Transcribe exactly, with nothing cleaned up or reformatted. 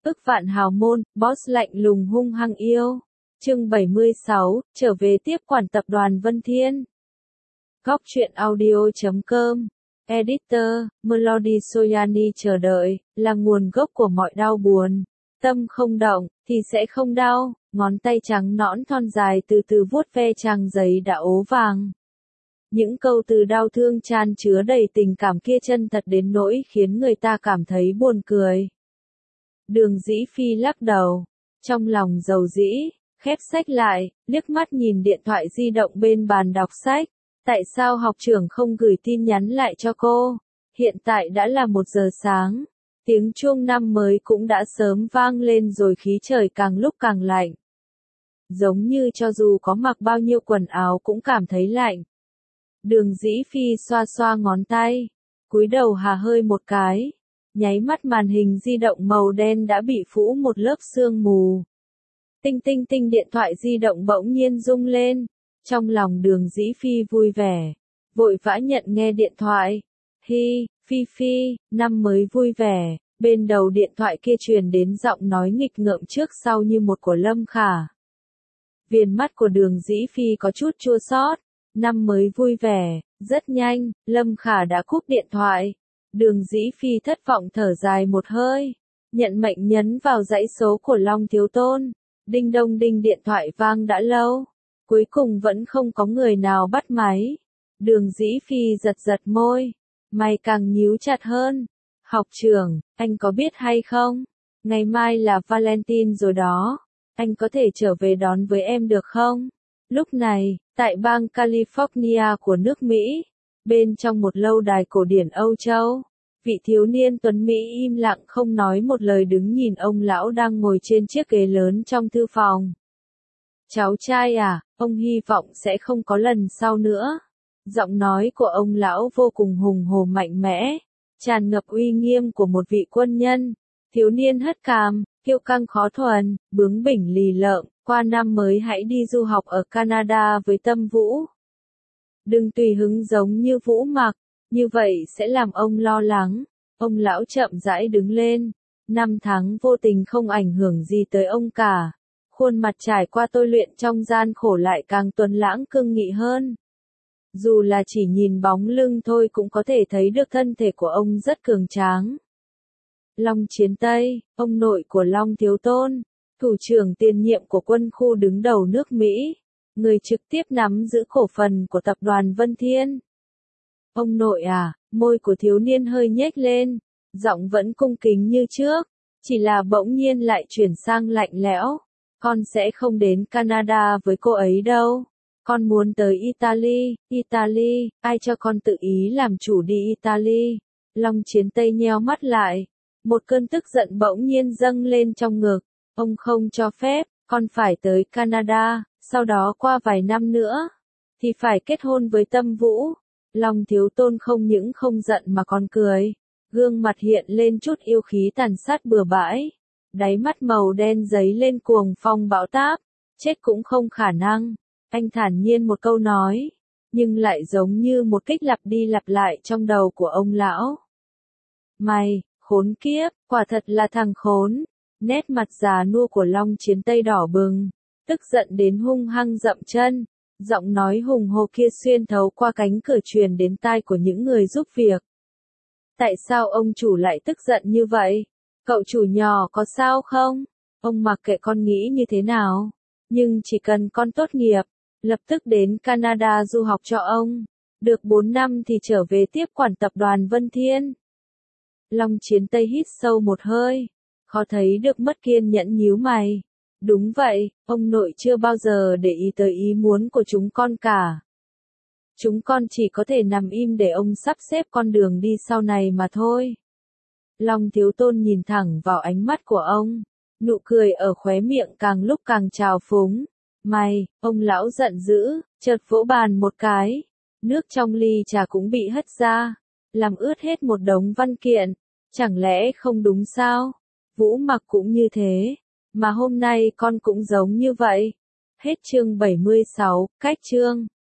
Ức vạn hào môn, boss lạnh lùng hung hăng yêu. Chương bảy mươi sáu, trở về tiếp quản tập đoàn Vân Thiên. Góc truyện audio chấm com. Editor, Melody Soyani chờ đợi, là nguồn gốc của mọi đau buồn. Tâm không động, thì sẽ không đau. Ngón tay trắng nõn thon dài từ từ vuốt ve trang giấy đã ố vàng. Những câu từ đau thương chan chứa đầy tình cảm kia chân thật đến nỗi khiến người ta cảm thấy buồn cười. Đường Dĩ Phi lắc đầu, trong lòng dầu dĩ, khép sách lại, liếc mắt nhìn điện thoại di động bên bàn đọc sách. Tại sao học trưởng không gửi tin nhắn lại cho cô? Hiện tại đã là một giờ sáng, tiếng chuông năm mới cũng đã sớm vang lên rồi, khí trời càng lúc càng lạnh. Giống như cho dù có mặc bao nhiêu quần áo cũng cảm thấy lạnh. Đường Dĩ Phi xoa xoa ngón tay, cúi đầu hà hơi một cái, nháy mắt màn hình di động màu đen đã bị phủ một lớp sương mù. Tinh tinh tinh, điện thoại di động bỗng nhiên rung lên, trong lòng Đường Dĩ Phi vui vẻ, vội vã nhận nghe điện thoại. Hi, Phi Phi, năm mới vui vẻ. Bên đầu điện thoại kia truyền đến giọng nói nghịch ngợm trước sau như một của Lâm Khả. Viền mắt của Đường Dĩ Phi có chút chua xót. Năm mới vui vẻ. Rất nhanh, Lâm Khả đã cúp điện thoại. Đường Dĩ Phi thất vọng thở dài một hơi, nhận mệnh nhấn vào dãy số của Long Thiếu Tôn. Đinh đông đinh, điện thoại vang đã lâu, cuối cùng vẫn không có người nào bắt máy. Đường Dĩ Phi giật giật môi, mày càng nhíu chặt hơn. Học trưởng, anh có biết hay không? Ngày mai là Valentine rồi đó. Anh có thể trở về đón với em được không? Lúc này, tại bang California của nước Mỹ, bên trong một lâu đài cổ điển Âu Châu, vị thiếu niên tuấn Mỹ im lặng không nói một lời đứng nhìn ông lão đang ngồi trên chiếc ghế lớn trong thư phòng. Cháu trai à, ông hy vọng sẽ không có lần sau nữa. Giọng nói của ông lão vô cùng hùng hồ mạnh mẽ, tràn ngập uy nghiêm của một vị quân nhân. Thiếu niên hất cằm, kiêu căng khó thuần, bướng bỉnh lì lợm, qua năm mới hãy đi du học ở Canada với Tâm Vũ. Đừng tùy hứng giống như Vũ Mặc, như vậy sẽ làm ông lo lắng. Ông lão chậm rãi đứng lên, năm tháng vô tình không ảnh hưởng gì tới ông cả. Khuôn mặt trải qua tôi luyện trong gian khổ lại càng tuấn lãng cương nghị hơn. Dù là chỉ nhìn bóng lưng thôi cũng có thể thấy được thân thể của ông rất cường tráng. Long Chiến Tây, ông nội của Long Thiếu Tôn, thủ trưởng tiền nhiệm của quân khu đứng đầu nước Mỹ, người trực tiếp nắm giữ cổ phần của tập đoàn Vân Thiên. Ông nội à, môi của thiếu niên hơi nhếch lên, giọng vẫn cung kính như trước, chỉ là bỗng nhiên lại chuyển sang lạnh lẽo. Con sẽ không đến Canada với cô ấy đâu. Con muốn tới Italy. Italy, ai cho con tự ý làm chủ đi Italy? Long Chiến Tây nheo mắt lại. Một cơn tức giận bỗng nhiên dâng lên trong ngực. Ông không cho phép, con phải tới Canada, sau đó qua vài năm nữa, thì phải kết hôn với Tâm Vũ. Long Thiếu Tôn không những không giận mà còn cười. Gương mặt hiện lên chút yêu khí tàn sát bừa bãi. Đáy mắt màu đen giấy lên cuồng phong bão táp. Chết cũng không khả năng. Anh thản nhiên một câu nói, nhưng lại giống như một kích lặp đi lặp lại trong đầu của ông lão. Mày, khốn kiếp, quả thật là thằng khốn. Nét mặt già nua của Long Chiến Tây đỏ bừng, tức giận đến hung hăng dậm chân. Giọng nói hùng hồ kia xuyên thấu qua cánh cửa truyền đến tai của những người giúp việc. Tại sao ông chủ lại tức giận như vậy? Cậu chủ nhỏ có sao không? Ông mặc kệ con nghĩ như thế nào. Nhưng chỉ cần con tốt nghiệp, lập tức đến Canada du học cho ông. Được bốn năm thì trở về tiếp quản tập đoàn Vân Thiên. Long Chiến Tây hít sâu một hơi, khó thấy được mất kiên nhẫn nhíu mày. Đúng vậy, ông nội chưa bao giờ để ý tới ý muốn của chúng con cả. Chúng con chỉ có thể nằm im để ông sắp xếp con đường đi sau này mà thôi. Long Thiếu Tôn nhìn thẳng vào ánh mắt của ông, nụ cười ở khóe miệng càng lúc càng trào phúng. Mày, ông lão giận dữ, chợt vỗ bàn một cái. Nước trong ly trà cũng bị hất ra, làm ướt hết một đống văn kiện. Chẳng lẽ không đúng sao? Vũ Mặc cũng như thế, mà hôm nay con cũng giống như vậy. Hết chương bảy mươi sáu, cách chương.